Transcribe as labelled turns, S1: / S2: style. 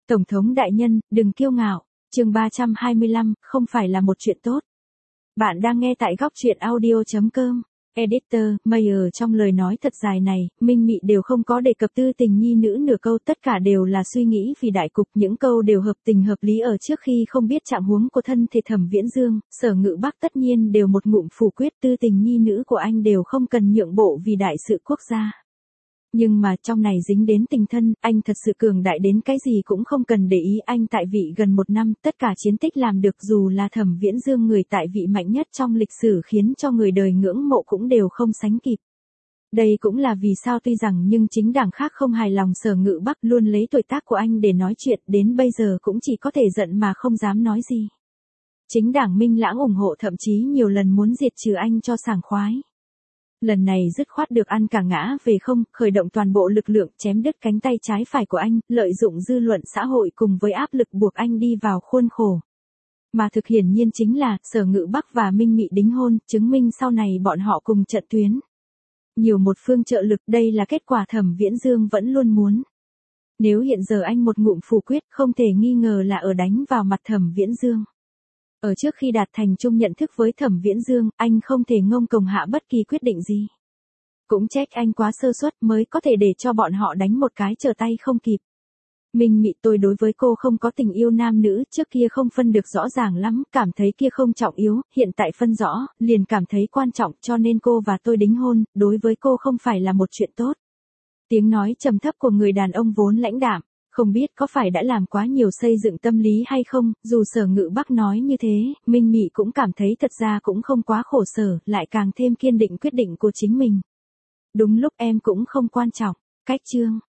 S1: Tổng thống đại nhân, đừng kiêu ngạo. Chương 325, không phải là một chuyện tốt. Bạn đang nghe tại góc truyện audio.com. Editor, Mayer trong lời nói thật dài này, Minh Mị đều không có đề cập tư tình nhi nữ nửa câu, tất cả đều là suy nghĩ vì đại cục, những câu đều hợp tình hợp lý. Ở trước khi không biết trạng huống của thân thể Thẩm Viễn Dương, Sở Ngự Bắc tất nhiên đều một ngụm phủ quyết tư tình nhi nữ của anh đều không cần nhượng bộ vì đại sự quốc gia. Nhưng mà trong này dính đến tình thân, anh thật sự cường đại đến cái gì cũng không cần để ý. Anh tại vị gần 1 năm, tất cả chiến tích làm được dù là Thẩm Viễn Dương người tại vị mạnh nhất trong lịch sử khiến cho người đời ngưỡng mộ cũng đều không sánh kịp. Đây cũng là vì sao tuy rằng nhưng chính đảng khác không hài lòng Sở Ngự Bắc luôn lấy tuổi tác của anh để nói chuyện, đến bây giờ cũng chỉ có thể giận mà không dám nói gì. Chính đảng Minh Lãng ủng hộ, thậm chí nhiều lần muốn diệt trừ anh cho sảng khoái. Lần này dứt khoát được ăn cả ngã về không, khởi động toàn bộ lực lượng chém đứt cánh tay trái phải của anh, lợi dụng dư luận xã hội cùng với áp lực buộc anh đi vào khuôn khổ. Mà thực hiển nhiên chính là, Sở Ngự Bắc và Minh Mị đính hôn, chứng minh sau này bọn họ cùng trận tuyến. Nhiều một phương trợ lực, đây là kết quả Thẩm Viễn Dương vẫn luôn muốn. Nếu hiện giờ anh một ngụm phủ quyết, không thể nghi ngờ là ở đánh vào mặt Thẩm Viễn Dương. Ở trước khi đạt thành chung nhận thức với Thẩm Viễn Dương, anh không thể ngông cuồng hạ bất kỳ quyết định gì. Cũng trách anh quá sơ suất mới có thể để cho bọn họ đánh một cái trở tay không kịp. Minh Mị, tôi đối với cô không có tình yêu nam nữ, trước kia không phân được rõ ràng lắm, cảm thấy kia không trọng yếu, hiện tại phân rõ, liền cảm thấy quan trọng, cho nên cô và tôi đính hôn, đối với cô không phải là một chuyện tốt. Tiếng nói trầm thấp của người đàn ông vốn lãnh đạm. Không biết có phải đã làm quá nhiều xây dựng tâm lý hay không, dù Sở Ngự Bắc nói như thế, Minh Mị cũng cảm thấy thật ra cũng không quá khổ sở, lại càng thêm kiên định quyết định của chính mình. Đúng lúc em cũng không quan trọng. Cách chương.